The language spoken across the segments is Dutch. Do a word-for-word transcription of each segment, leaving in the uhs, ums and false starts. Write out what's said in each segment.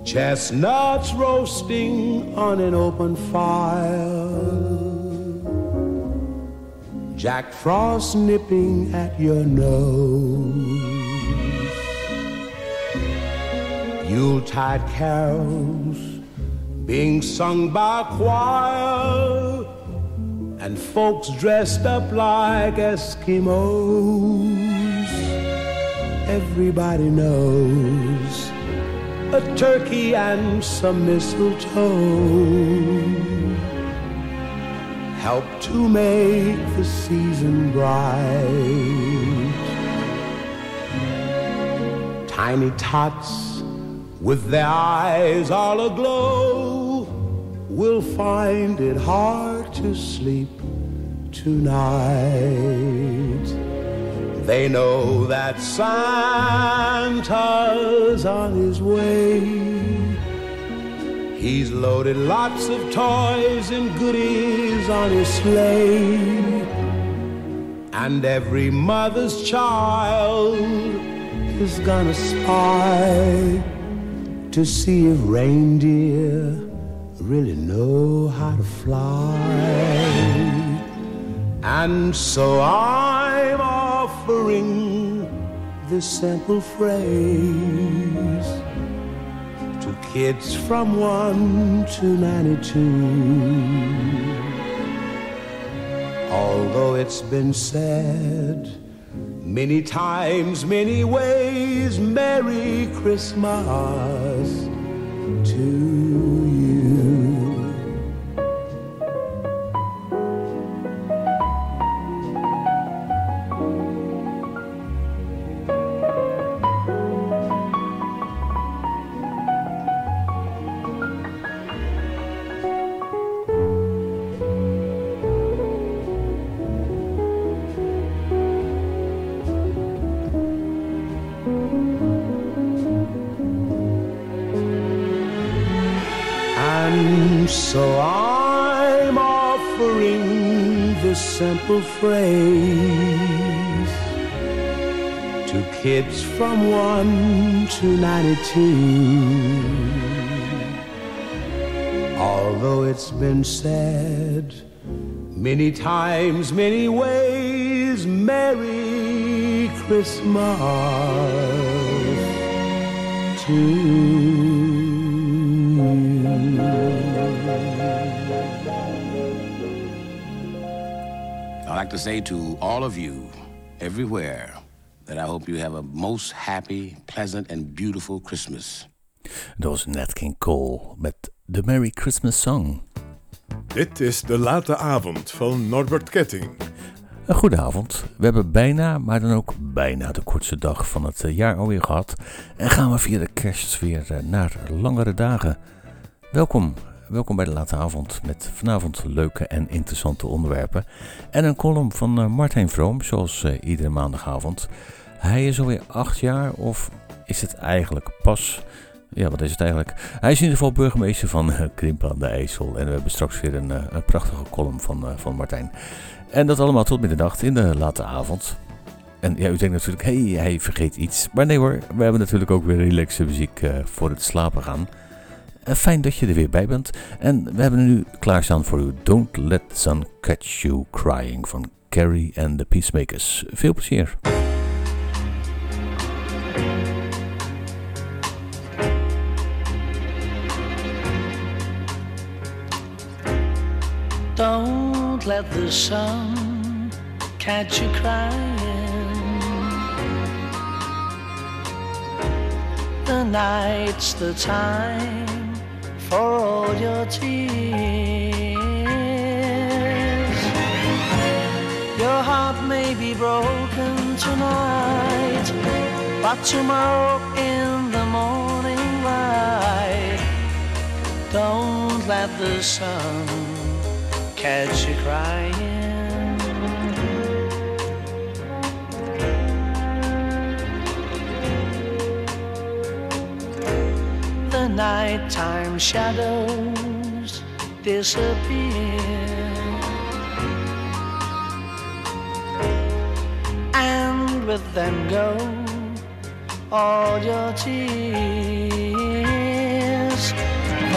Chestnuts roasting on an open fire, Jack Frost nipping at your nose, Yuletide carols being sung by choir, and folks dressed up like Eskimos. Everybody knows a turkey and some mistletoe help to make the season bright. Tiny tots with their eyes all aglow will find it hard to sleep tonight. They know that Santa's on his way. He's loaded lots of toys and goodies on his sleigh, and every mother's child is gonna spy to see if reindeer really know how to fly. And so I'm offering this simple phrase to kids from one to ninety-two. Although it's been said many times, many ways, Merry Christmas to you. So I'm offering this simple phrase to kids from one to ninety-two. Although it's been said many times, many ways, Merry Christmas to you. I'd like to say to all of you, everywhere, that I hope you have a most happy, pleasant and beautiful Christmas. Dat was Nat King Cole met The Merry Christmas Song. Dit is De Late Avond van Norbert Ketting. Een goede avond. We hebben bijna, maar dan ook bijna de kortste dag van het jaar alweer gehad. En gaan we via de kerst weer naar langere dagen. Welkom. Welkom bij de Late Avond met vanavond leuke en interessante onderwerpen. En een column van uh, Martijn Vroom, zoals uh, iedere maandagavond. Hij is alweer acht jaar, of is het eigenlijk pas? Ja, wat is het eigenlijk? Hij is in ieder geval burgemeester van uh, Krimpen aan de IJssel. En we hebben straks weer een, uh, een prachtige column van, uh, van Martijn. En dat allemaal tot middernacht in de Late Avond. En ja, u denkt natuurlijk, hé, hey, hij vergeet iets. Maar nee hoor, we hebben natuurlijk ook weer relaxe muziek uh, voor het slapen gaan. Fijn dat je er weer bij bent. En we hebben nu klaarstaan voor u Don't Let the Sun Catch You Crying van Carrie and the Peacemakers. Veel plezier. Don't let the sun catch you crying. The night's the time for all your tears. Your heart may be broken tonight, but tomorrow in the morning light, don't let the sun catch you crying. The nighttime shadows disappear, and with them go all your tears.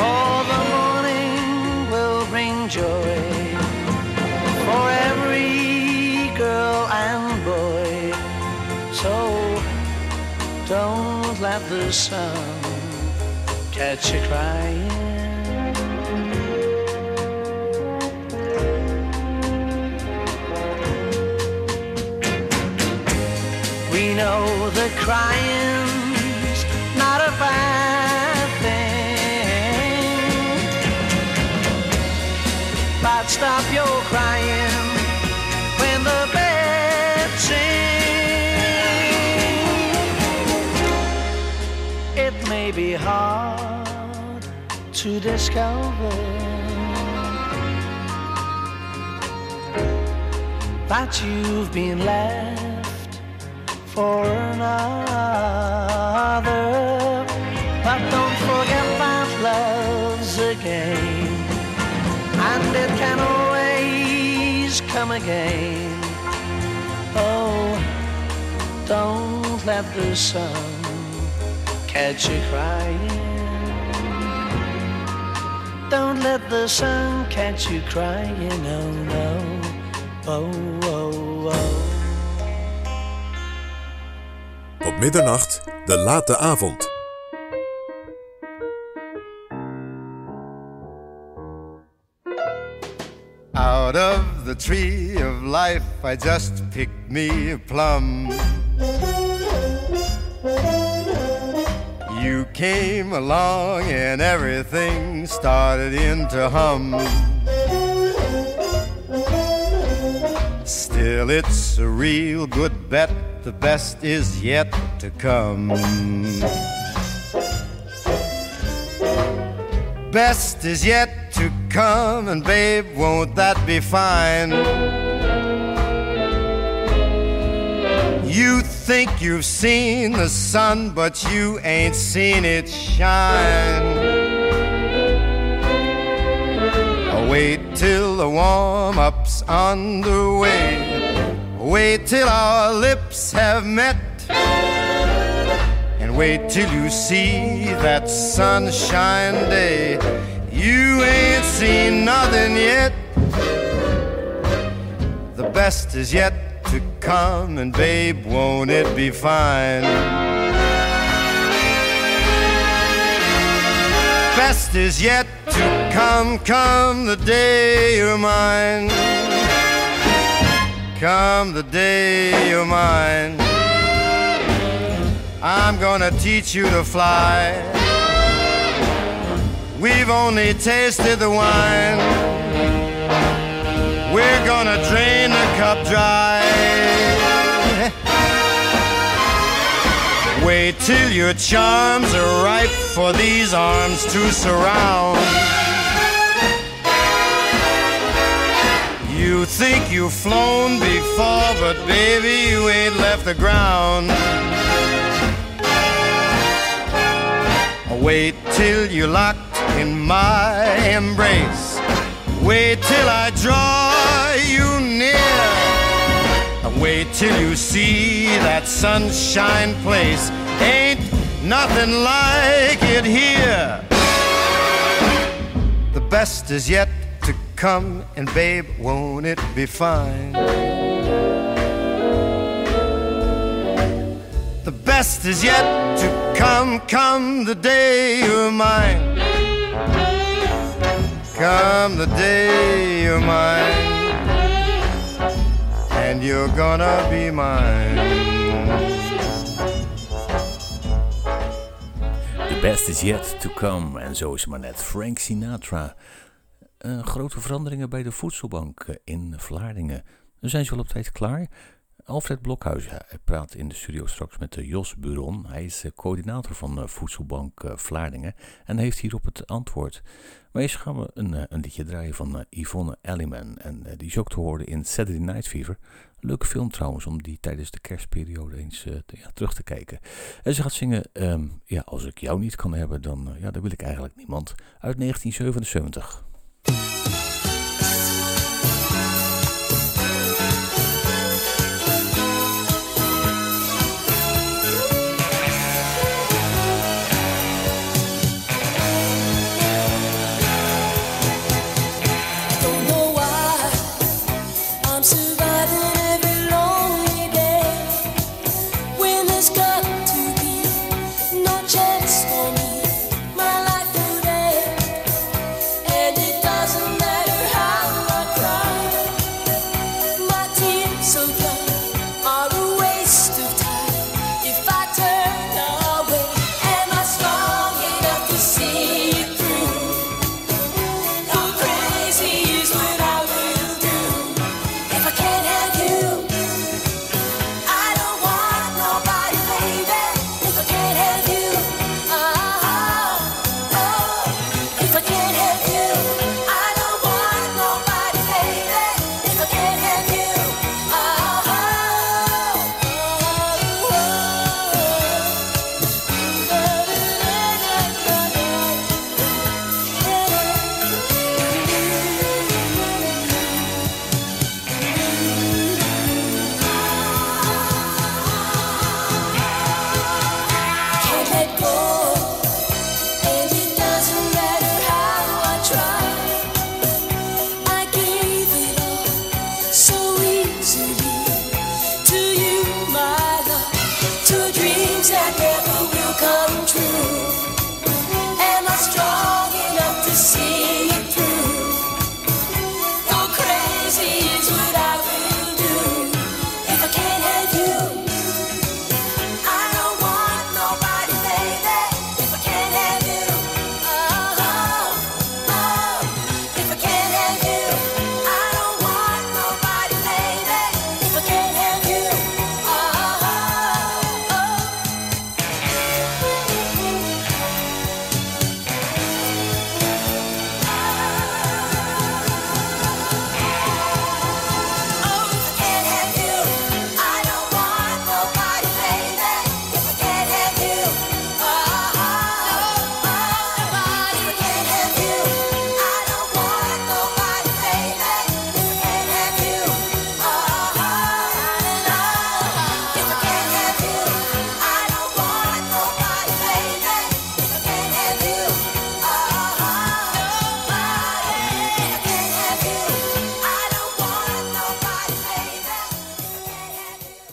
for the morning will bring joy for every girl and boy. So don't let the sun catch you crying. We know that crying's not a bad thing, but stop your crying when the birds sing. It may be hard to discover that you've been left for another, but don't forget that love's a game, and it can always come again. Oh, don't let the sun catch you crying. Don't let the sun catch you crying, oh no, oh, oh, oh. Op middernacht, de late avond. Out of the tree of life I just picked me a plum. You came along and everything started in to hum. Still it's a real good bet, the best is yet to come. Best is yet to come, and babe, won't that be fine? You think you've seen the sun, but you ain't seen it shine. Wait till the warm-up's underway. Wait till our lips have met, and wait till you see that sunshine day. You ain't seen nothing yet. The best is yet to come, and babe, won't it be fine? Best is yet to come, come the day you're mine. Come the day you're mine. I'm gonna teach you to fly. We've only tasted the wine. We're gonna drain the cup dry. Wait till your charms are ripe for these arms to surround. You think you've flown before, but baby, you ain't left the ground. Wait till you're locked in my embrace. Wait till I draw you near. Wait till you see that sunshine place. Ain't nothing like it here. The best is yet to come, and babe, won't it be fine? The best is yet to come, come the day you're mine. Come the day you're mine, and you're gonna be mine. The best is yet to come. En zo is maar net Frank Sinatra. Uh, grote veranderingen bij de voedselbank in Vlaardingen. Dan zijn ze wel op tijd klaar. Alfred Blokhuis hij praat in de studio straks met uh, Jos Buron. Hij is uh, coördinator van uh, voedselbank uh, Vlaardingen en heeft hierop het antwoord. Maar eerst gaan we een, uh, een liedje draaien van uh, Yvonne Elliman. En uh, die is ook te horen in Saturday Night Fever. Leuke film trouwens, om die tijdens de kerstperiode eens uh, te, ja, terug te kijken. En ze gaat zingen, um, ja, als ik jou niet kan hebben, dan, uh, ja, dan wil ik eigenlijk niemand. Uit negentien zevenenzeventig.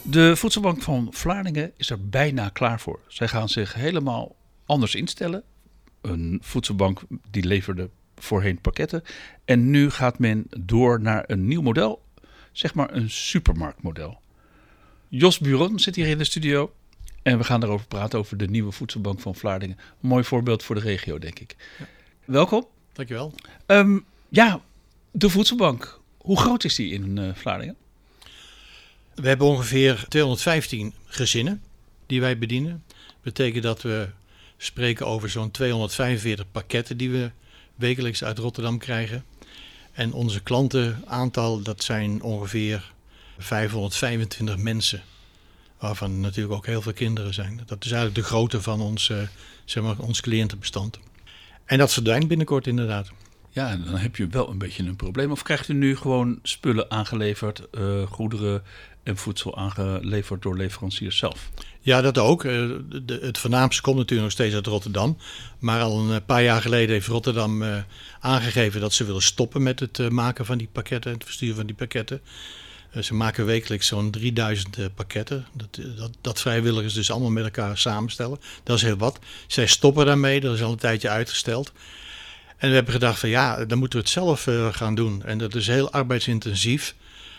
De Voedselbank van Vlaardingen is er bijna klaar voor. Zij gaan zich helemaal anders instellen. Een voedselbank die leverde voorheen pakketten. En nu gaat men door naar een nieuw model. Zeg maar een supermarktmodel. Jos Buron zit hier in de studio. En we gaan daarover praten, over de nieuwe Voedselbank van Vlaardingen. Een mooi voorbeeld voor de regio, denk ik. Ja. Welkom. Dankjewel. Um, ja, de Voedselbank. Hoe groot is die in uh, Vlaardingen? We hebben ongeveer tweehonderdvijftien gezinnen die wij bedienen. Dat betekent dat we spreken over zo'n tweehonderdvijfenveertig pakketten die we wekelijks uit Rotterdam krijgen. En onze klantenaantal, dat zijn ongeveer vijfhonderdvijfentwintig mensen. Waarvan natuurlijk ook heel veel kinderen zijn. Dat is eigenlijk de grootte van ons, uh, zeg maar, ons cliëntenbestand. En dat verdwijnt binnenkort inderdaad. Ja, en dan heb je wel een beetje een probleem. Of krijgt u nu gewoon spullen aangeleverd, uh, goederen en voedsel aangeleverd door leveranciers zelf? Ja, dat ook. Uh, de, het voornaamste komt natuurlijk nog steeds uit Rotterdam. Maar al een paar jaar geleden heeft Rotterdam uh, aangegeven dat ze willen stoppen met het uh, maken van die pakketten, het versturen van die pakketten. Uh, ze maken wekelijks zo'n drieduizend uh, pakketten. Dat, dat, dat vrijwilligers dus allemaal met elkaar samenstellen. Dat is heel wat. Zij stoppen daarmee, dat is al een tijdje uitgesteld. En we hebben gedacht van ja, dan moeten we het zelf uh, gaan doen. En dat is heel arbeidsintensief.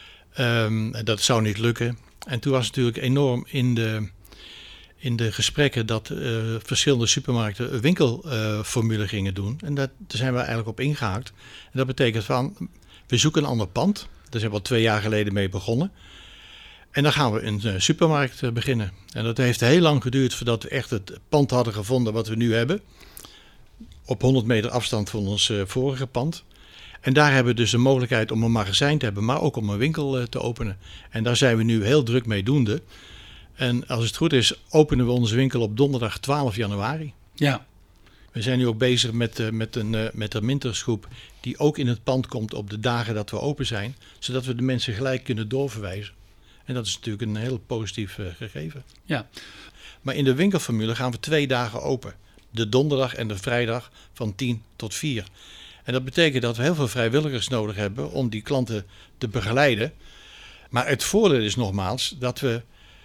Um, dat zou niet lukken. En toen was het natuurlijk enorm in de, in de gesprekken dat uh, verschillende supermarkten een winkelformule uh, gingen doen. En dat, daar zijn we eigenlijk op ingehaakt. En dat betekent van, we zoeken een ander pand. Daar zijn we al twee jaar geleden mee begonnen. En dan gaan we een uh, supermarkt uh, beginnen. En dat heeft heel lang geduurd voordat we echt het pand hadden gevonden wat we nu hebben. Op honderd meter afstand van ons uh, vorige pand. En daar hebben we dus de mogelijkheid om een magazijn te hebben, maar ook om een winkel uh, te openen. En daar zijn we nu heel druk mee doende. En als het goed is, openen we onze winkel op donderdag twaalf januari. Ja. We zijn nu ook bezig met, uh, met een, uh, met een mintersgroep die ook in het pand komt op de dagen dat we open zijn. Zodat we de mensen gelijk kunnen doorverwijzen. En dat is natuurlijk een heel positief uh, gegeven. Ja. Maar in de winkelformule gaan we twee dagen open. De donderdag en de vrijdag van tien tot vier. En dat betekent dat we heel veel vrijwilligers nodig hebben om die klanten te begeleiden. Maar het voordeel is nogmaals dat we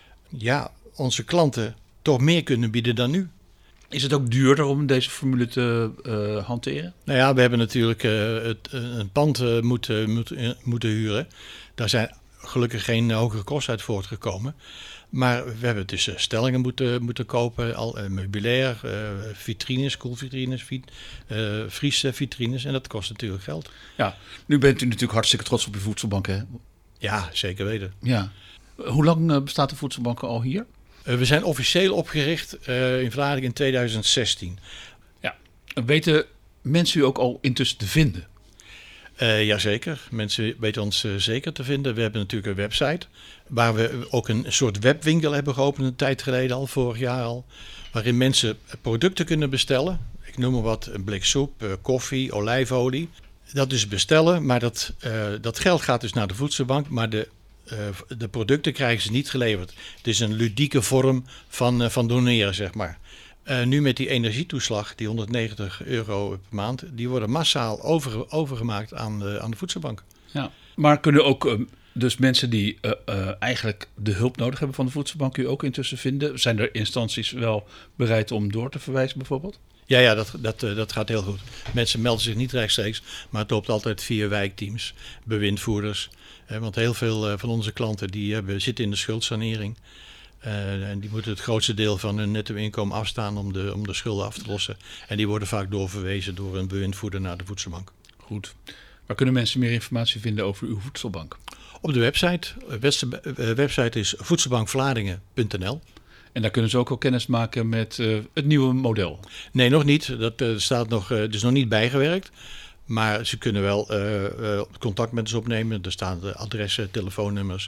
ja, onze klanten toch meer kunnen bieden dan nu. Is het ook duurder om deze formule te uh, hanteren? Nou ja, we hebben natuurlijk uh, het, uh, een pand uh, moeten, moeten, moeten huren. Daar zijn gelukkig geen hogere kosten uit voortgekomen. Maar we hebben dus uh, stellingen moeten, moeten kopen, al, uh, meubilair, uh, vitrines, koelvitrines, vit, uh, vriesvitrines. En dat kost natuurlijk geld. Ja, nu bent u natuurlijk hartstikke trots op uw voedselbank, hè? Ja, zeker weten. Ja. Hoe lang uh, bestaat de voedselbank al hier? Uh, we zijn officieel opgericht uh, in Vlaardingen in tweeduizend zestien. Ja. Weten mensen u ook al intussen te vinden? Uh, jazeker, mensen weten ons uh, zeker te vinden. We hebben natuurlijk een website waar we ook een soort webwinkel hebben geopend een tijd geleden al, vorig jaar al. Waarin mensen producten kunnen bestellen. Ik noem maar wat, een blik soep, uh, koffie, olijfolie. Dat is bestellen, maar dat, uh, dat geld gaat dus naar de voedselbank. Maar de, uh, de producten krijgen ze niet geleverd. Het is een ludieke vorm van, uh, van doneren, zeg maar. Uh, nu met die energietoeslag, die honderdnegentig euro per maand, die worden massaal over, overgemaakt aan de, aan de voedselbank. Ja. Maar kunnen ook uh, dus mensen die uh, uh, eigenlijk de hulp nodig hebben van de voedselbank u ook intussen vinden? Zijn er instanties wel bereid om door te verwijzen bijvoorbeeld? Ja, ja dat, dat, uh, dat gaat heel goed. Mensen melden zich niet rechtstreeks, maar het loopt altijd via wijkteams, bewindvoerders. Uh, want heel veel uh, van onze klanten die hebben, zitten in de schuldsanering. Uh, en die moeten het grootste deel van hun netto inkomen afstaan om de, om de schulden af te lossen. En die worden vaak doorverwezen door een bewindvoerder naar de voedselbank. Goed. Waar kunnen mensen meer informatie vinden over uw voedselbank? Op de website. De website is voedselbankvlaardingen punt n l. En daar kunnen ze ook al kennis maken met uh, het nieuwe model? Nee, nog niet. Dat uh, staat nog, uh, dus nog niet bijgewerkt. Maar ze kunnen wel uh, uh, contact met ons opnemen. Er staan de adressen, telefoonnummers.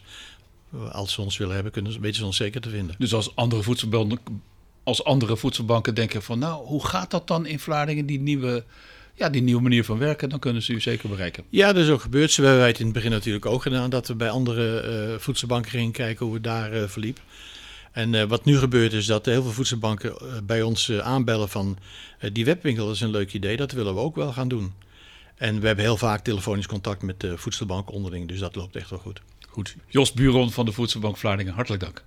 Als ze ons willen hebben, kunnen ze, weten ze ons zeker te vinden. Dus als andere voedselbanken, als andere voedselbanken denken van, nou, hoe gaat dat dan in Vlaardingen, die nieuwe, ja, die nieuwe manier van werken, dan kunnen ze u zeker bereiken. Ja, dat is ook gebeurd. Zo hebben wij het in het begin natuurlijk ook gedaan, dat we bij andere uh, voedselbanken gingen kijken hoe het daar uh, verliep. En uh, wat nu gebeurt is dat heel veel voedselbanken uh, bij ons uh, aanbellen van uh, die webwinkel, dat is een leuk idee, dat willen we ook wel gaan doen. En we hebben heel vaak telefonisch contact met de voedselbank onderling, dus dat loopt echt wel goed. Goed. Jos Buron van de Voedselbank Vlaardingen, hartelijk dank.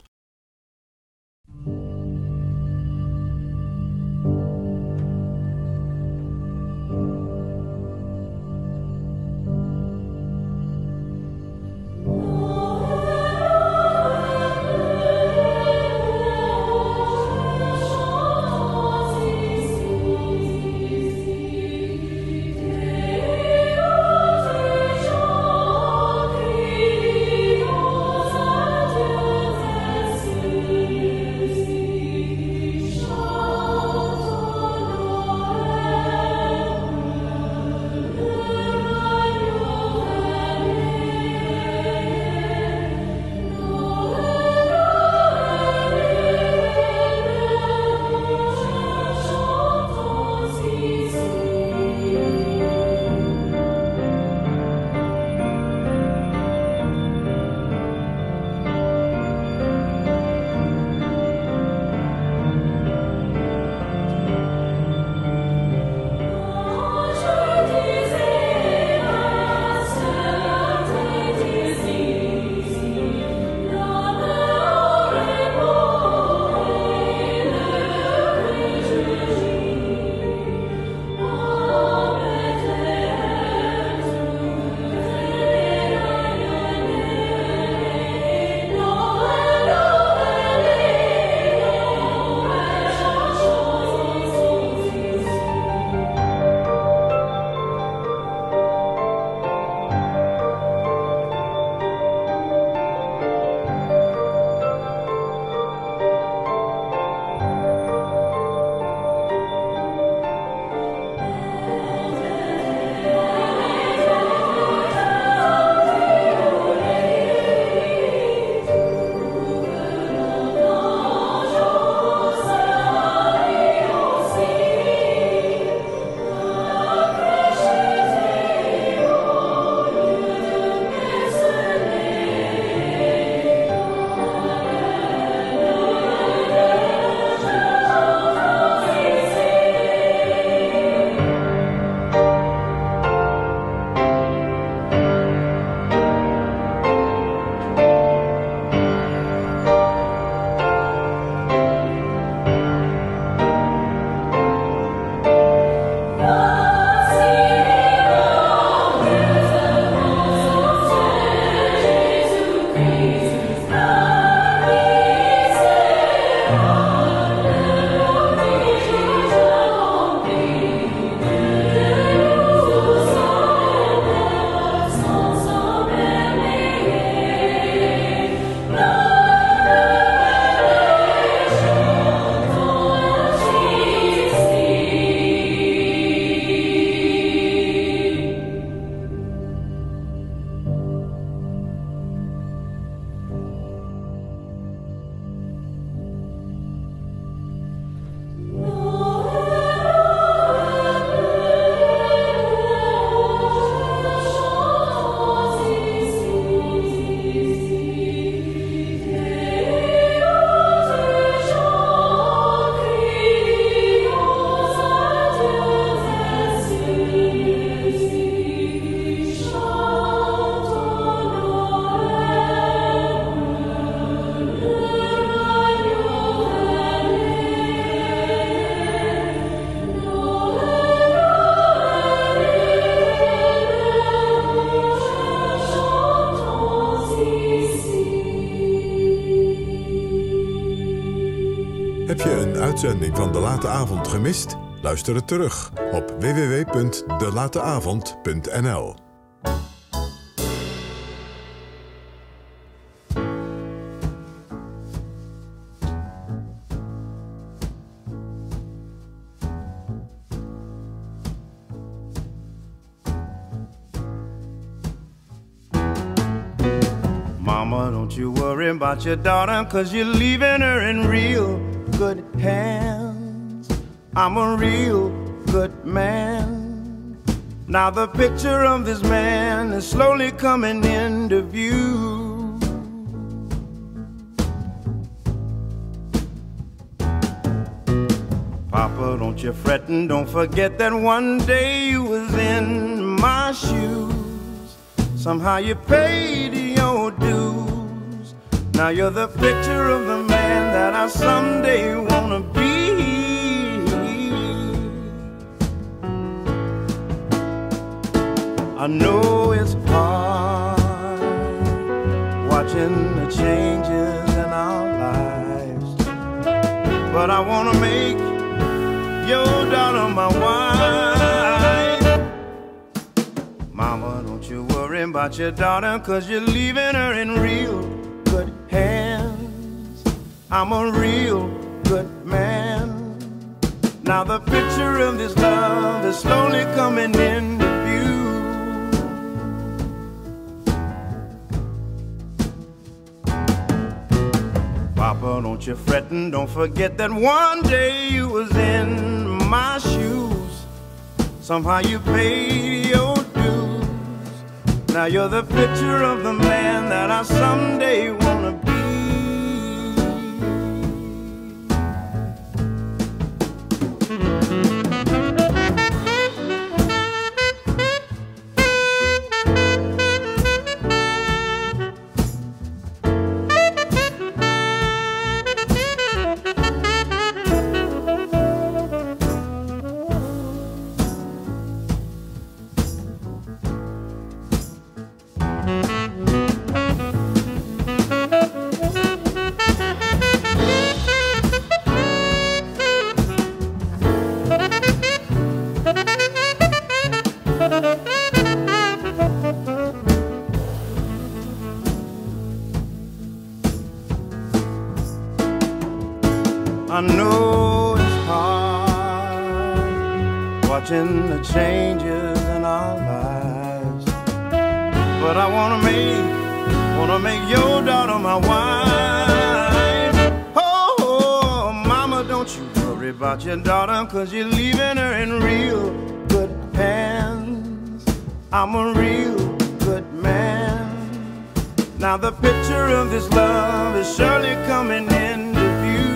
Heb je een uitzending van De Late Avond gemist? Luister het terug op w w w punt de late avond punt n l. Mama, don't you worry about your daughter, 'cause you're leaving her in real good hands. I'm a real good man. Now the picture of this man is slowly coming into view. Papa, don't you fret and don't forget that one day you was in my shoes. Somehow you paid your dues. Now you're the picture of the man that I someday wanna be. I know it's hard watching the changes in our lives, but I wanna make your daughter my wife. Mama, don't you worry about your daughter, 'cause you're leaving her in real good hands. I'm a real good man. Now the picture of this love is slowly coming into view. Papa, don't you fret and don't forget that one day you was in my shoes. Somehow you paid your dues. Now you're the picture of the man that I someday wanna be. I know it's hard watching the changes in our lives, but I wanna make, wanna make your daughter my wife. Oh, oh, mama, don't you worry about your daughter, 'cause you're leaving her in real good hands. I'm a real good man. Now the picture of this love is surely coming into view.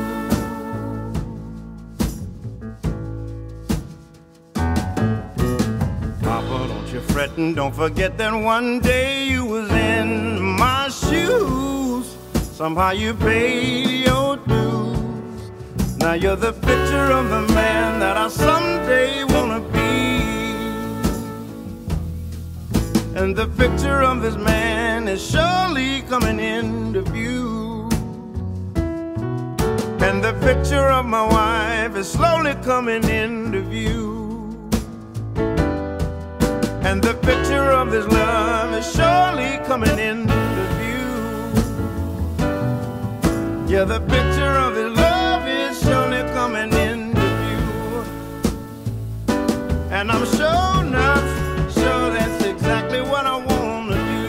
Fret and don't forget that one day you was in my shoes. Somehow you paid your dues. Now you're the picture of the man that I someday wanna be. And the picture of this man is surely coming into view. And the picture of my wife is slowly coming into view. And the picture of this love is surely coming into view. Yeah, the picture of this love is surely coming into view. And I'm sure enough, sure that's exactly what I want to do.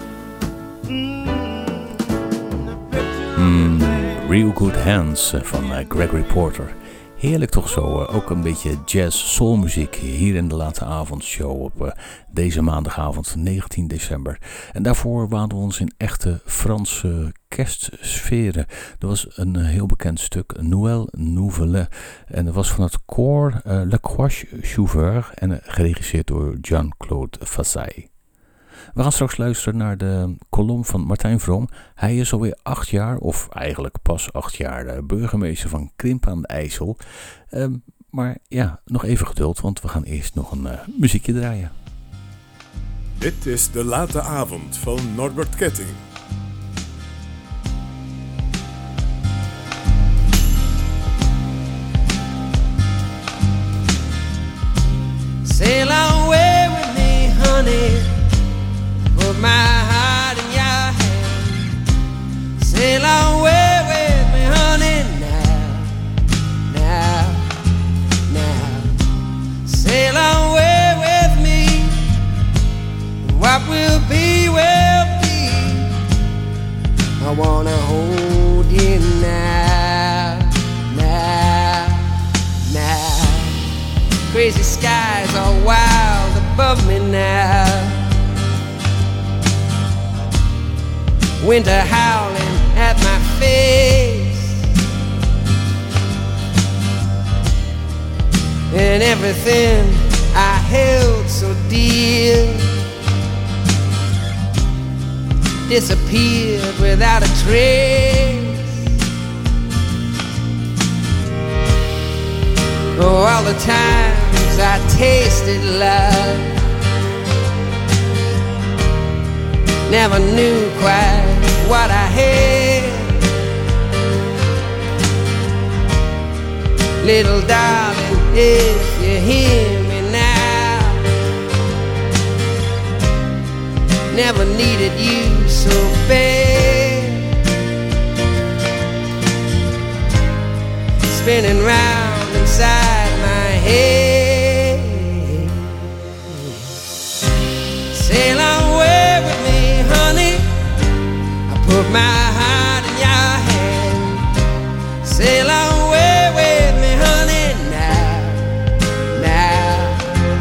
Mm, the picture Mm, Real Good Hands van uh, Gregory Porter. Heerlijk toch zo, uh, ook een beetje jazz-soulmuziek hier in de late avondshow op uh, deze maandagavond negentien december. En daarvoor waren we ons in echte Franse kerstsferen. Er was een uh, heel bekend stuk, Noël Nouvelle. En dat was van het koor uh, Le Croix Chauffeur en uh, geregisseerd door Jean-Claude Fassay. We gaan straks luisteren naar de column van Martijn Vroom. Hij is alweer acht jaar, of eigenlijk pas acht jaar, de burgemeester van Krimpen aan de IJssel. Uh, maar ja, nog even geduld, want we gaan eerst nog een uh, muziekje draaien. Dit is de late avond van Norbert Ketting. Sail away with me, honey. Put my heart in your hand. Sail away with me, honey, now, now, now. Sail away with me. What will be, will be. I wanna hold you now, now, now. Crazy skies are wild above me now. Winter howling at my face, and everything I held so dear disappeared without a trace. Oh, all the times I tasted love, never knew quite what I had. Little darling, if you hear me now, never needed you so bad. Spinning round inside my head. Sail away with me, honey. I put my heart in your hand. Sail away with me, honey, now, now,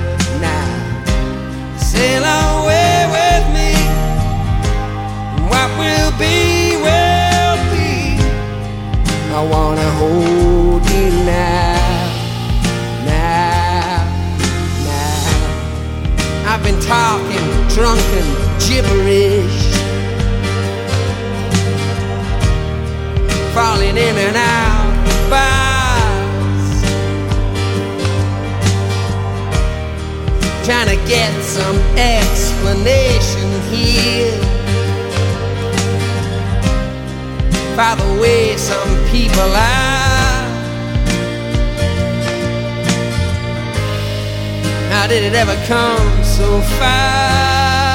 now. Sail away with me. What will be, will be. I wanna hold you now, now, now. I've been talking drunken gibberish, falling in and out of bars, trying to get some explanation here by the way some people are. How did it ever come so far?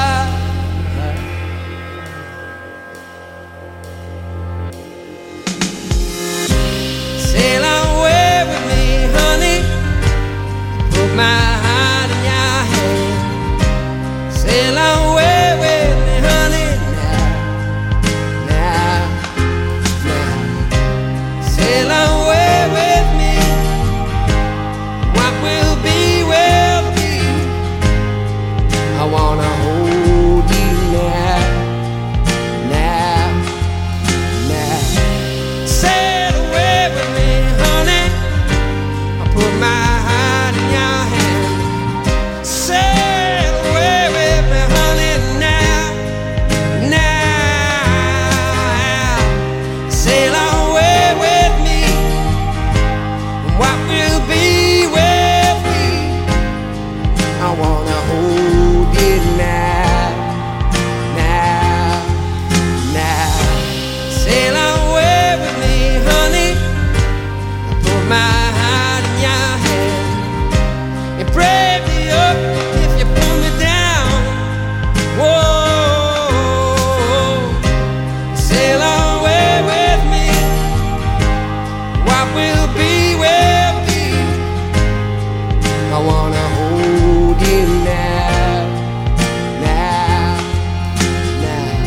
Sail away with me, honey. Put my heart in your hand. Sail away with me, honey. Now, now, now. Sail away with me. What will be, will be. I wanna hold you now, now, now. Sail away with me, honey. I put my heart in your hand. Sail away with me, honey, now, now. Sail away with me. What will be, will be. I wanna hold you now, now, now. Sail away with me, honey. I put my heart in your hand. You break me up if you pull me down. Whoa, sail away with me. What will be, will be. I wanna hold you now, now, now.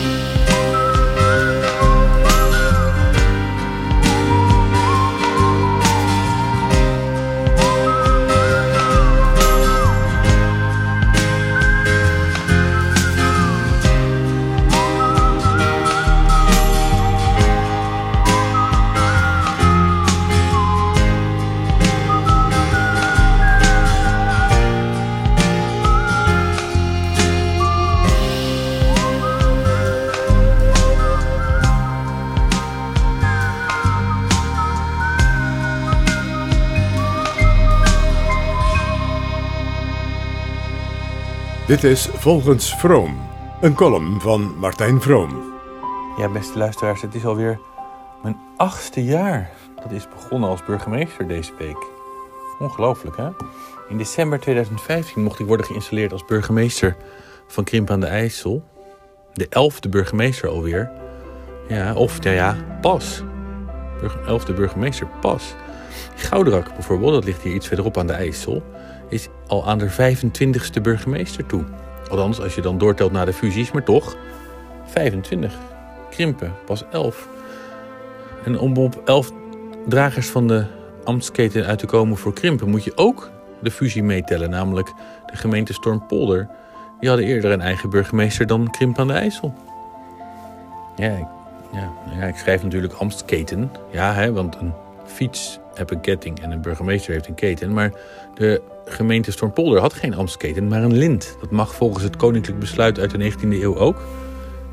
Dit is Volgens Vroom, een column van Martijn Vroom. Ja, beste luisteraars, het is alweer mijn achtste jaar. Dat is begonnen als burgemeester deze week. Ongelooflijk, hè? In december tweeduizend vijftien mocht ik worden geïnstalleerd als burgemeester van Krimpen aan de IJssel. De elfde burgemeester alweer. Ja, of, nou ja, pas. Burg- elfde burgemeester pas. Gouderak bijvoorbeeld, dat ligt hier iets verderop aan de IJssel, is al aan de vijfentwintigste burgemeester toe. Althans, als je dan doortelt naar de fusies, maar toch vijfentwintig. Krimpen, pas elf. En om op elf dragers van de ambtsketen uit te komen voor Krimpen, moet je ook de fusie meetellen, namelijk de gemeente Stormpolder. Die hadden eerder een eigen burgemeester dan Krimpen aan de IJssel. Ja, ik, ja, nou ja, ik schrijf natuurlijk ambtsketen. Ja, hè, want een fiets heeft een ketting en een burgemeester heeft een keten. Maar de gemeente Stormpolder had geen ambtsketen, maar een lint. Dat mag volgens het koninklijk besluit uit de negentiende eeuw ook.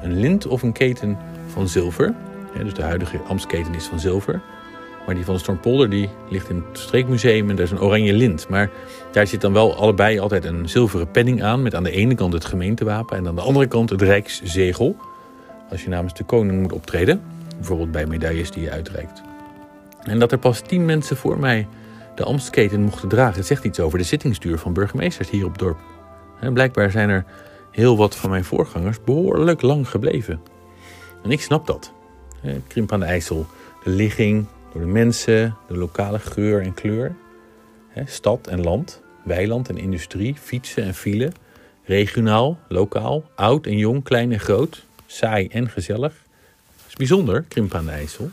een lint of een keten van zilver. Ja, dus de huidige Amstketen is van zilver. Maar die van de Stormpolder die ligt in het streekmuseum en daar is een oranje lint. Maar daar zit dan wel allebei altijd een zilveren penning aan. Met aan de ene kant het gemeentewapen en aan de andere kant het Rijkszegel. Als je namens de koning moet optreden. Bijvoorbeeld bij medailles die je uitreikt. En dat er pas tien mensen voor mij de Amstketen mochten dragen. Het zegt iets over de zittingsduur van burgemeesters hier op het dorp. En blijkbaar zijn er heel wat van mijn voorgangers behoorlijk lang gebleven. En ik snap dat. Krimp aan de IJssel, de ligging, door de mensen, de lokale geur en kleur. Stad en land, weiland en industrie, fietsen en file. Regionaal, lokaal, oud en jong, klein en groot. Saai en gezellig. Het is bijzonder, Krimp aan de IJssel.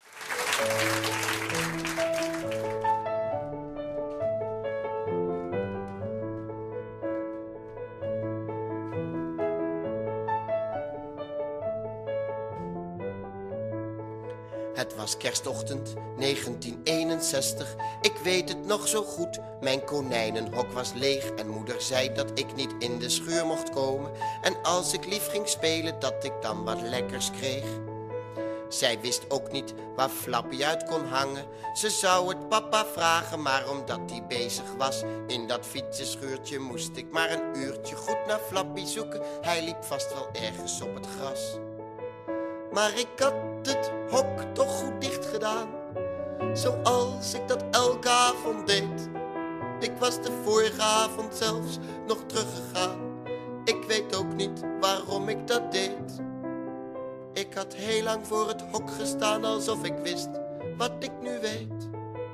Het was kerstochtend negentien eenenzestig, ik weet het nog zo goed. Mijn konijnenhok was leeg en moeder zei dat ik niet in de schuur mocht komen. En als ik lief ging spelen, dat ik dan wat lekkers kreeg. Zij wist ook niet waar Flappy uit kon hangen. Ze zou het papa vragen, maar omdat hij bezig was in dat fietsenschuurtje, moest ik maar een uurtje goed naar Flappy zoeken. Hij liep vast wel ergens op het gras. Maar ik had het hok toch goed dicht gedaan, zoals ik dat elke avond deed. Ik was de vorige avond zelfs nog teruggegaan. Ik weet ook niet waarom ik dat deed. Ik had heel lang voor het hok gestaan, alsof ik wist wat ik nu weet.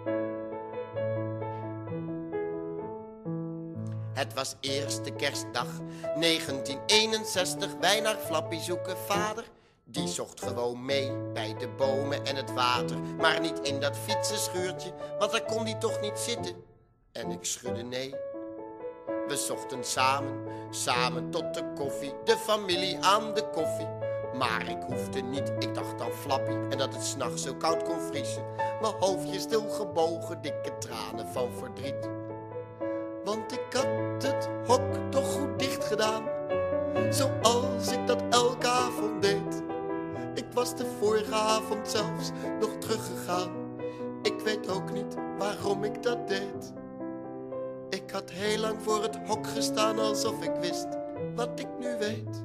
Het was eerste kerstdag negentien eenenzestig, wij naar Flappy zoeken. Vader, die zocht gewoon mee bij de bomen en het water, maar niet in dat fietsenschuurtje, want daar kon hij toch niet zitten. En ik schudde nee. We zochten samen, samen tot de koffie, de familie aan de koffie. Maar ik hoefde niet, ik dacht aan Flappy en dat het 's nachts zo koud kon vriezen. Mijn hoofdje stil gebogen, dikke tranen van verdriet. Want ik had het hok toch goed dicht gedaan, zoals ik dat elke avond deed. Ik was de vorige avond zelfs nog teruggegaan. Ik weet ook niet waarom ik dat deed. Ik had heel lang voor het hok gestaan, alsof ik wist wat ik nu weet.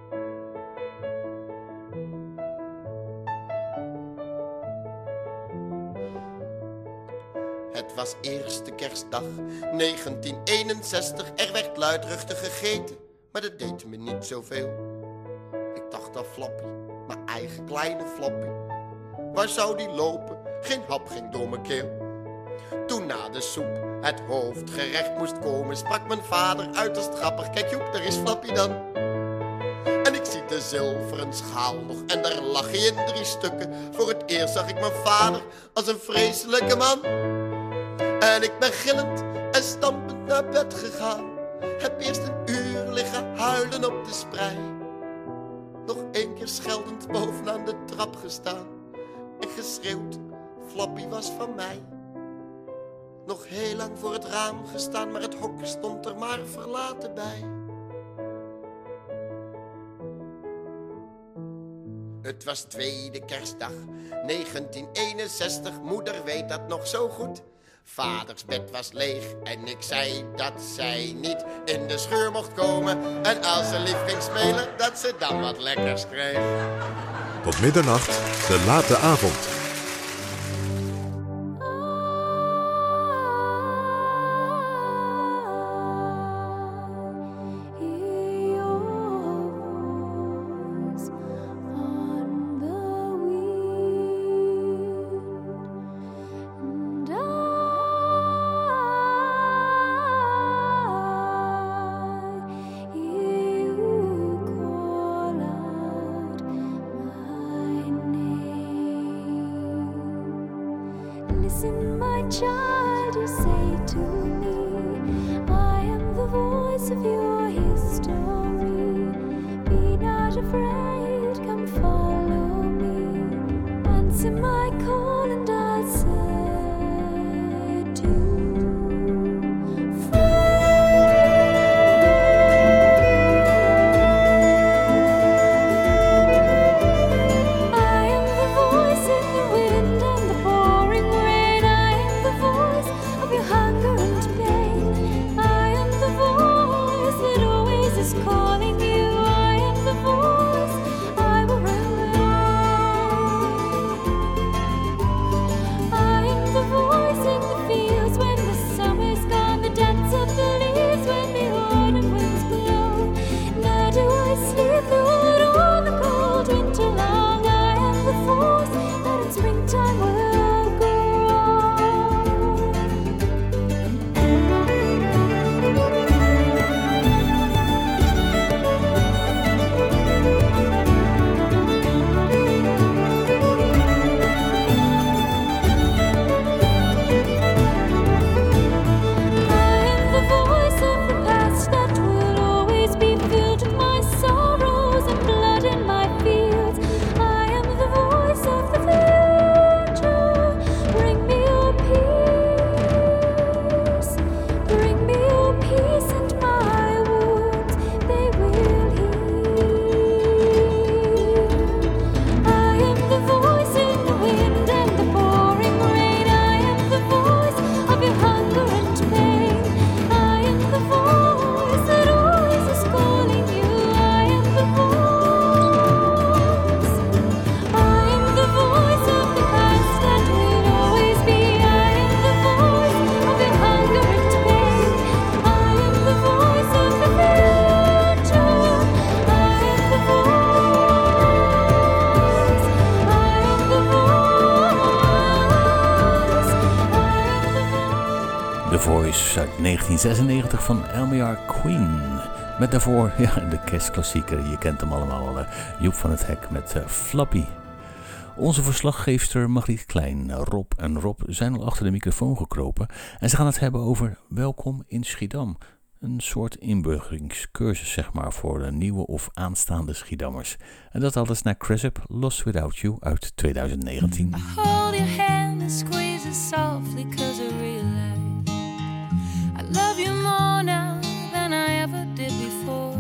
Het was eerste kerstdag negentien eenenzestig, er werd luidruchtig gegeten, maar dat deed me niet zoveel. Ik dacht aan Flappy, mijn eigen kleine Flappy. Waar zou die lopen? Geen hap ging door mijn keel. Toen na de soep het hoofdgerecht moest komen, sprak mijn vader uiterst grappig: kijk Joep, daar is Flappy dan. En ik zie de zilveren schaal nog en daar lag hij in drie stukken. Voor het eerst zag ik mijn vader als een vreselijke man. En ik ben gillend en stampend naar bed gegaan. Heb eerst een uur liggen huilen op de sprei. Nog één keer scheldend bovenaan de trap gestaan en geschreeuwd: Flappy was van mij. Nog heel lang voor het raam gestaan, maar het hok stond er maar verlaten bij. Het was tweede kerstdag negentien eenenzestig, moeder weet dat nog zo goed. Vaders bed was leeg en ik zei dat zij niet in de scheur mocht komen. En als ze lief ging spelen, dat ze dan wat lekkers kreeg. Tot middernacht, de late avond. Listen, my child, you say to me, I am the voice of your history. Be not afraid, come follow me. Answer my call and I'll say to you. The Voice uit negentien zesennegentig van Elmore Queen. Met daarvoor ja, de kerstklassieker, je kent hem allemaal, uh, Joep van het Hek met uh, Flappy. Onze verslaggeefster Margriet Klein, Rob en Rob zijn al achter de microfoon gekropen en ze gaan het hebben over Welkom in Schiedam. Een soort inburgeringscursus zeg maar voor de nieuwe of aanstaande Schiedammers. En dat alles naar Cresip, Lost Without You uit twintig negentien. I hold your hand and squeeze it softly cause I realize I love you more now than I ever did before.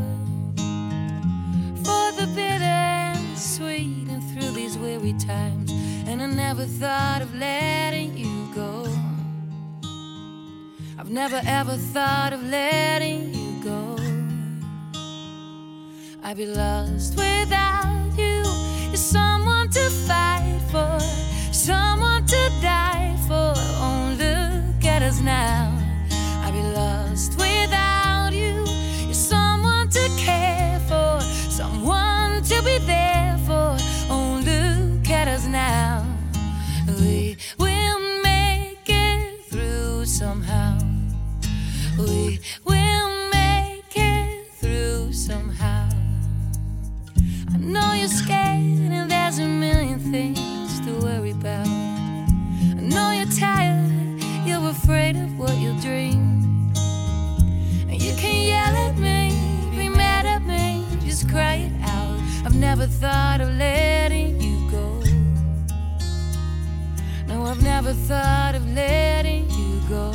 For the bitter and the sweet and through these weary times. And I never thought of letting you go. I've never ever thought of letting you go. I'd be lost without you. You're someone to fight for, someone to die for. Oh, look at us now. I'd be lost without you. You're someone to care for, someone to be there for. Oh, look at us now. We will make it through somehow. We will make it through somehow. I know you're scared and there's a million things to worry about. I know you're tired, you're afraid of what you'll dream. And you can yell at me, be mad at me, just cry it out. I've never thought of letting you go. No, I've never thought of letting you go.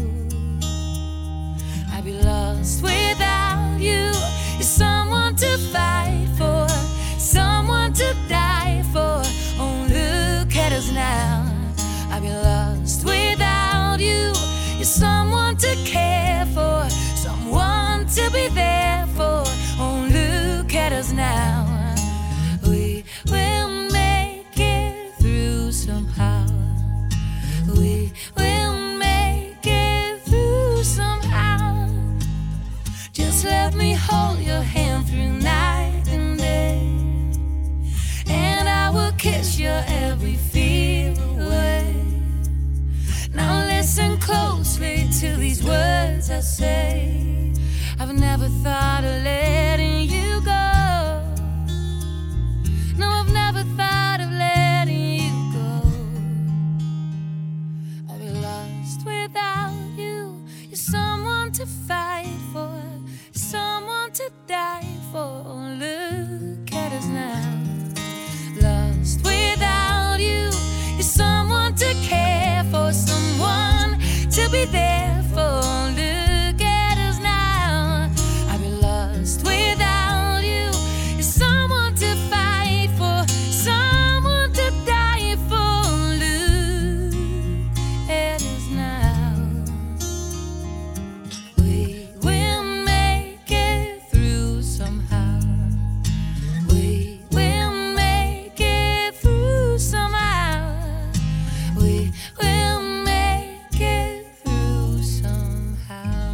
I'd be lost without you. You're someone to fight for, someone to die for. Oh, look at us now. I'd be lost without you. You're someone to care for, someone to be there for. Oh, look at us now. We will make it through somehow. We will make it through somehow. Just let me hold your hand through night and day, and I will kiss your every fear away. Now listen closely to these words I say. I've never thought of letting you go. No, I've never thought of letting you go. I'll be lost without you. You're someone to fight for, someone to die for. Oh, look at us now. Lost without you. You're someone to care for, someone to be there for. Oh, look at us now. I'll be lost without you. You're someone to fight for, someone to die for. Oh, look at us now. We will make it through somehow. We will make it through somehow. We will make it through somehow.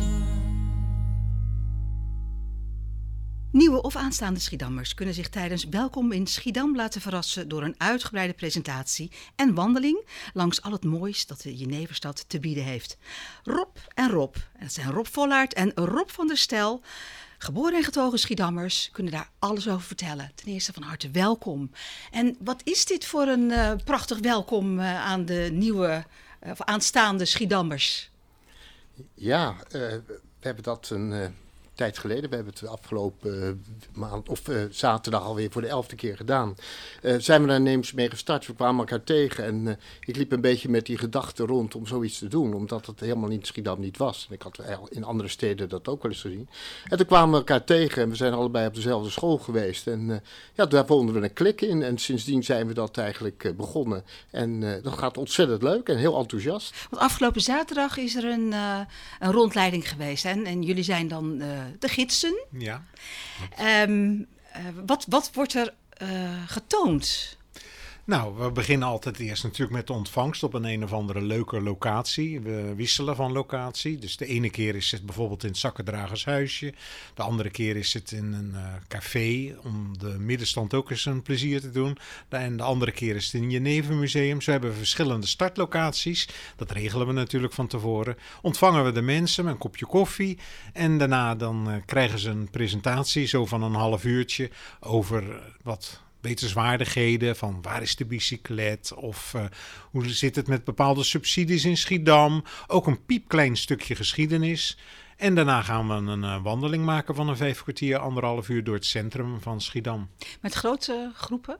Nieuwe of aanstaande Schiedammers kunnen zich tijdens Welkom in Schiedam laten verrassen door een uitgebreide presentatie en wandeling langs al het moois dat de Jeneverstad te bieden heeft. Rob en Rob, en dat zijn Rob Vollaert en Rob van der Stel, geboren en getogen Schiedammers, kunnen daar alles over vertellen. Ten eerste van harte welkom. En wat is dit voor een uh, prachtig welkom uh, aan de nieuwe uh, of aanstaande Schiedammers? Ja, uh, we hebben dat een uh, tijd geleden, we hebben het de afgelopen uh, maand of uh, zaterdag alweer voor de elfde keer gedaan. Uh, zijn we daar ineens mee gestart. We kwamen elkaar tegen en uh, ik liep een beetje met die gedachte rond om zoiets te doen, omdat het helemaal in Schiedam niet was. En ik had in andere steden dat ook wel eens gezien. En toen kwamen we elkaar tegen en we zijn allebei op dezelfde school geweest. En uh, ja, daar vonden we een klik in en sindsdien zijn we dat eigenlijk uh, begonnen. En uh, dat gaat ontzettend leuk en heel enthousiast. Want afgelopen zaterdag is er een, uh, een rondleiding geweest hè? En jullie zijn dan uh, de gidsen. Ja. Um, uh, wat, wat wordt er uh, getoond? Nou, we beginnen altijd eerst natuurlijk met de ontvangst op een een of andere leuke locatie. We wisselen van locatie. Dus de ene keer is het bijvoorbeeld in het Zakkendragershuisje. De andere keer is het in een uh, café om de middenstand ook eens een plezier te doen. En de andere keer is het in het Jenevermuseum. Zo hebben we verschillende startlocaties. Dat regelen we natuurlijk van tevoren. Ontvangen we de mensen met een kopje koffie. En daarna dan uh, krijgen ze een presentatie, zo van een half uurtje, over uh, wat wetenswaardigheden, van waar is de bicyclet of uh, hoe zit het met bepaalde subsidies in Schiedam. Ook een piepklein stukje geschiedenis. En daarna gaan we een uh, wandeling maken van een vijf kwartier, anderhalf uur door het centrum van Schiedam. Met grote groepen?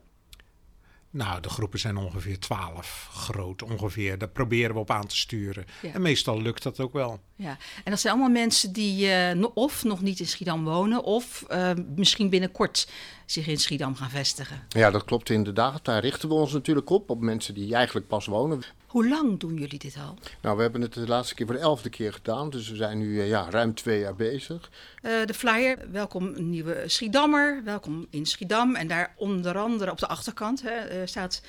Nou, de groepen zijn ongeveer twaalf groot ongeveer. Daar proberen we op aan te sturen. Ja. En meestal lukt dat ook wel. Ja, en dat zijn allemaal mensen die uh, of nog niet in Schiedam wonen, of uh, misschien binnenkort zich in Schiedam gaan vestigen. Ja, dat klopt inderdaad. Daar richten we ons natuurlijk op, op mensen die eigenlijk pas wonen. Hoe lang doen jullie dit al? Nou, we hebben het de laatste keer voor de elfde keer gedaan. Dus we zijn nu ja, ruim twee jaar bezig. Uh, de flyer, welkom een nieuwe Schiedammer, welkom in Schiedam. En daar onder andere op de achterkant hè, uh, staat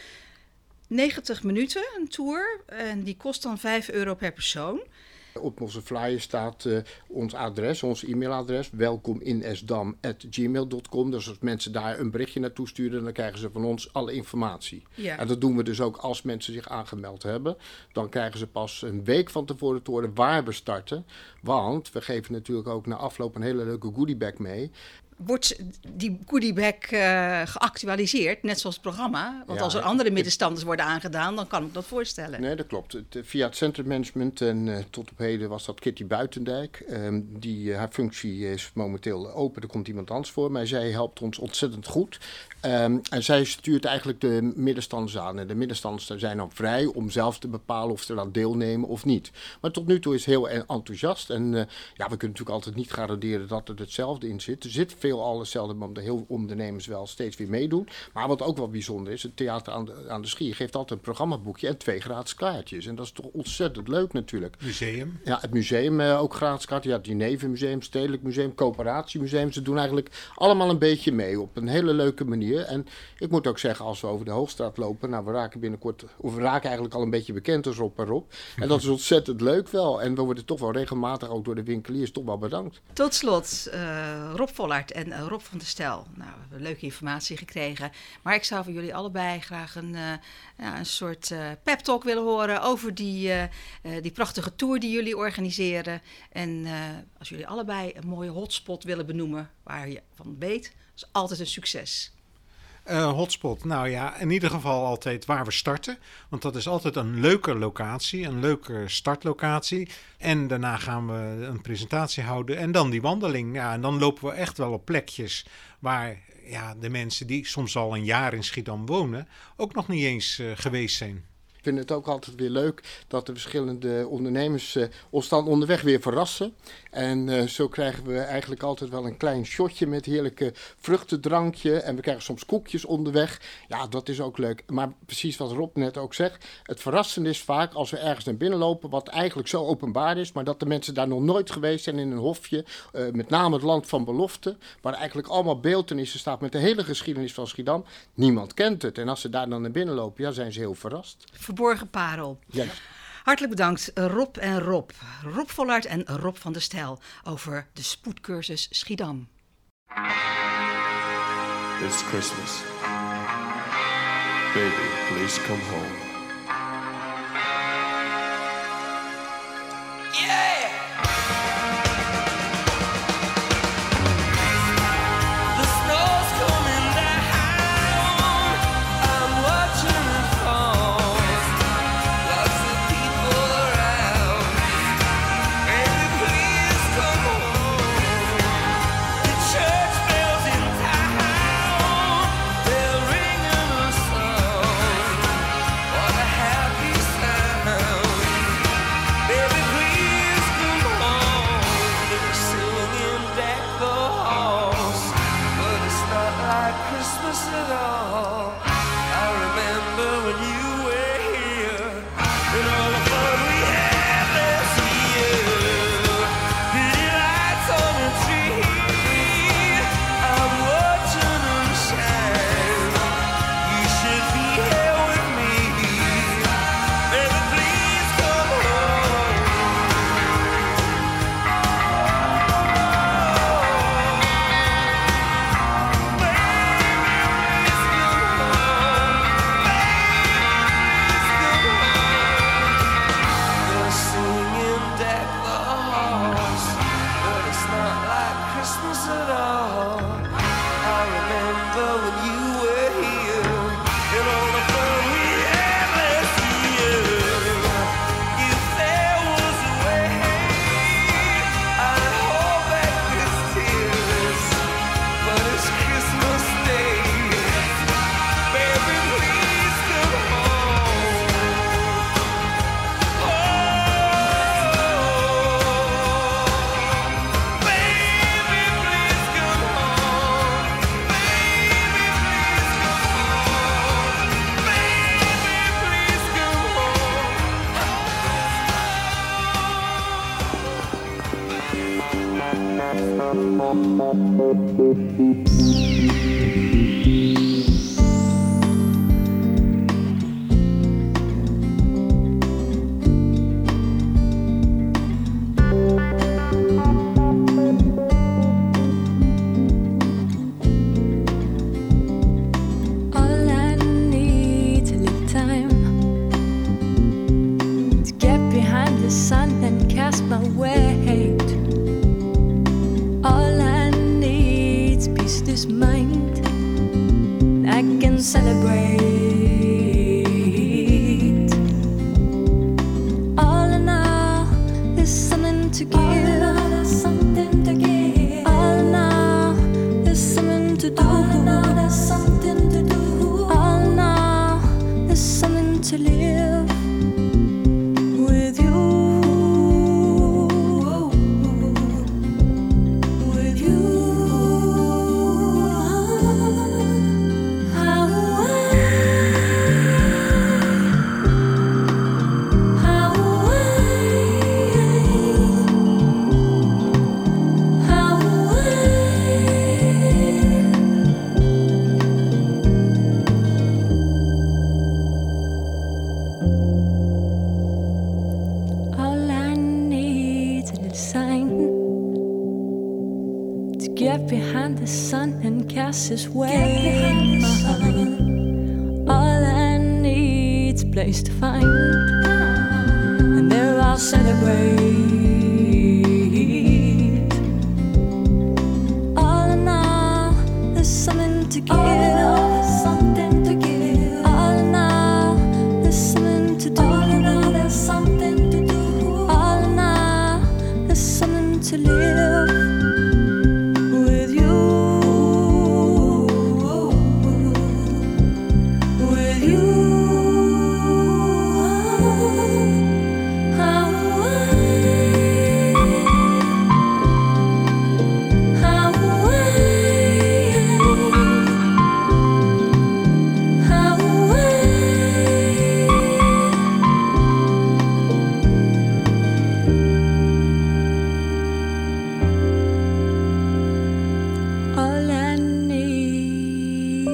negentig minuten, een tour. En die kost dan vijf euro per persoon. Op onze flyer staat uh, ons adres, ons e-mailadres, welkominesdam at gmail dot com. Dus als mensen daar een berichtje naartoe sturen, dan krijgen ze van ons alle informatie. Ja. En dat doen we dus ook als mensen zich aangemeld hebben. Dan krijgen ze pas een week van tevoren te horen waar we starten. Want we geven natuurlijk ook na afloop een hele leuke goodiebag mee. Wordt die goodiebag uh, geactualiseerd, net zoals het programma? Want ja, als er andere middenstanders worden aangedaan, dan kan ik dat voorstellen. Nee, dat klopt. Het, via het centrummanagement en uh, tot op heden was dat Kitty Buitendijk. Um, die, uh, haar functie is momenteel open, er komt iemand anders voor. Maar zij helpt ons ontzettend goed. Um, en zij stuurt eigenlijk de middenstanders aan. En de middenstanders zijn dan vrij om zelf te bepalen of ze eraan deelnemen of niet. Maar tot nu toe is heel enthousiast. En uh, ja, we kunnen natuurlijk altijd niet garanderen dat er hetzelfde in zit. Er zit veel al hetzelfde, maar de heel ondernemers wel steeds weer meedoen. Maar wat ook wel bijzonder is, het Theater aan de, aan de Schie geeft altijd een programmaboekje en twee gratis kaartjes. En dat is toch ontzettend leuk natuurlijk. Museum? Ja, het museum uh, ook gratis kaarten. Ja, het Jenevermuseum, Stedelijk Museum, Coöperatiemuseum. Ze doen eigenlijk allemaal een beetje mee op een hele leuke manier. En ik moet ook zeggen, als we over de Hoogstraat lopen, nou, we raken binnenkort, of we raken eigenlijk al een beetje bekend als Rob en Rob. En dat is ontzettend leuk wel. En we worden toch wel regelmatig ook door de winkeliers toch wel bedankt. Tot slot, uh, Rob Vollaert en uh, Rob van der Stel. Nou, we hebben leuke informatie gekregen. Maar ik zou van jullie allebei graag een, uh, ja, een soort uh, pep talk willen horen over die, uh, uh, die prachtige tour die jullie organiseren. En uh, als jullie allebei een mooie hotspot willen benoemen waar je van weet, is altijd een succes. Uh, hotspot, nou ja, in ieder geval altijd waar we starten. Want dat is altijd een leuke locatie, een leuke startlocatie. En daarna gaan we een presentatie houden en dan die wandeling. Ja, en dan lopen we echt wel op plekjes waar ja, de mensen die soms al een jaar in Schiedam wonen ook nog niet eens uh, geweest zijn. Ik vind het ook altijd weer leuk dat de verschillende ondernemers uh, ons dan onderweg weer verrassen. En uh, zo krijgen we eigenlijk altijd wel een klein shotje met heerlijke vruchtendrankje. En we krijgen soms koekjes onderweg. Ja, dat is ook leuk. Maar precies wat Rob net ook zegt. Het verrassende is vaak als we ergens naar binnen lopen wat eigenlijk zo openbaar is. Maar dat de mensen daar nog nooit geweest zijn in een hofje. Uh, met name het Land van Belofte. Waar eigenlijk allemaal beeltenissen staat met de hele geschiedenis van Schiedam. Niemand kent het. En als ze daar dan naar binnen lopen, ja, zijn ze heel verrast. Verborgen parel. Ja. Hartelijk bedankt Rob en Rob. Rob Vollaert en Rob van der Stel over de spoedcursus Schiedam. It's Christmas. Baby, please come home. Yeah! The snow's coming down. I'm watching it fall. Lots of people around. Baby, please come home. The church bells in town, they're ringing a song. All I need a little time to get behind the sun and cast my weight. All I need's peace this mind. I can celebrate. All in all, there's something to give. All in all, there's something to give. All in all, there's something to do. All in all, there's something to do. All in all, there's something to live with you. With you. How I, how I, how all I need is a little sign to get behind the sun and cast his way. All I need's a place to find, and there I'll celebrate. All in all, there's something to give. All in all, something to give. All in all, there's something to do. All in all, there's something to do. All in all, there's something to live with you. With you. How I, how I, how all I need.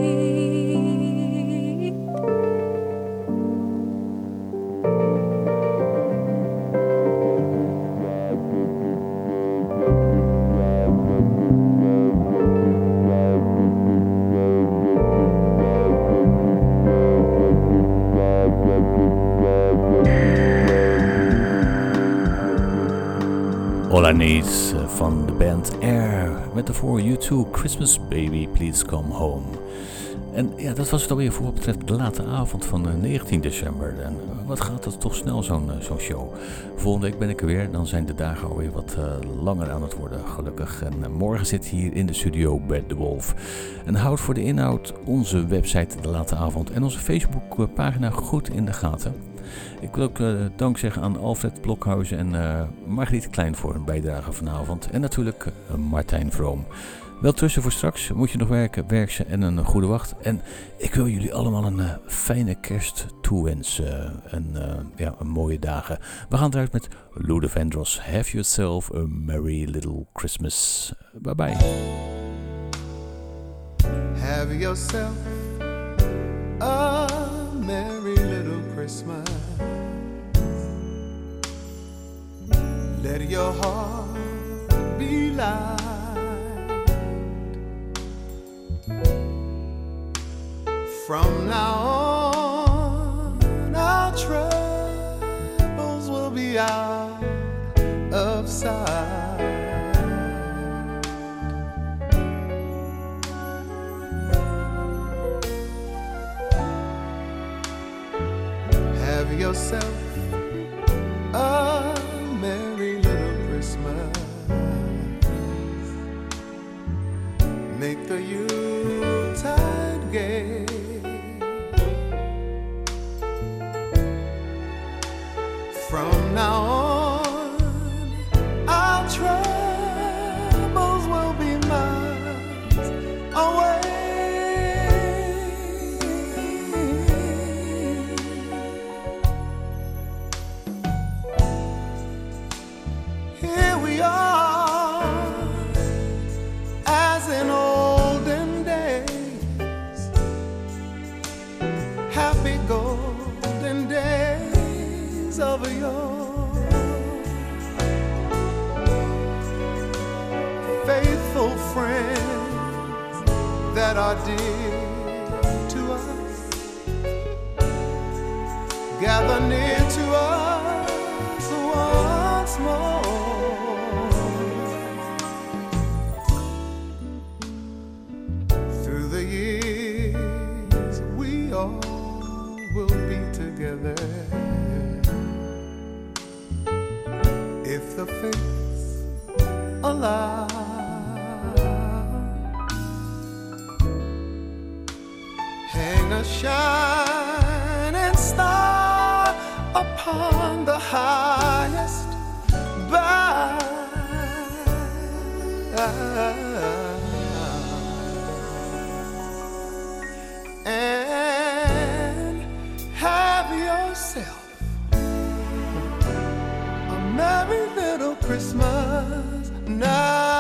All I Need eh, van de band Air. Met daarvoor U twee, Christmas Baby, Please Come Home. En ja, dat was het alweer voor wat betreft de late avond van eh, negentien december. En eh, wat gaat dat toch snel, zo'n eh, zo'n show. Volgende week ben ik er weer. Dan zijn de dagen alweer wat eh, langer aan het worden, gelukkig. En eh, morgen zit hier in de studio Bert de Wolf. En houd voor de inhoud onze website De Late Avond en onze Facebookpagina goed in de gaten. Ik wil ook uh, dank zeggen aan Alfred Blokhuizen en uh, Margriet Klein voor hun bijdrage vanavond. En natuurlijk uh, Martijn Vroom. Wel tussen voor straks. Moet je nog werken, werk ze en een goede wacht. En ik wil jullie allemaal een uh, fijne kerst toewensen. En uh, ja, een mooie dagen. We gaan eruit met Luther Vandross. Have yourself a merry little Christmas. Bye bye. Have yourself a merry little Christmas. Let your heart be light. From now on, our troubles will be out of sight. Have yourself a merry little Christmas. Make the Yuletide gay. From now on, our troubles will be miles away. Here we are memories of your faithful friends that are dear to us gather near to us once more. Through the years we all will be together if the fates allow. Hang a shining star upon the highest bough and have yourself a merry little Christmas now.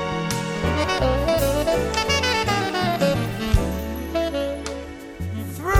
Through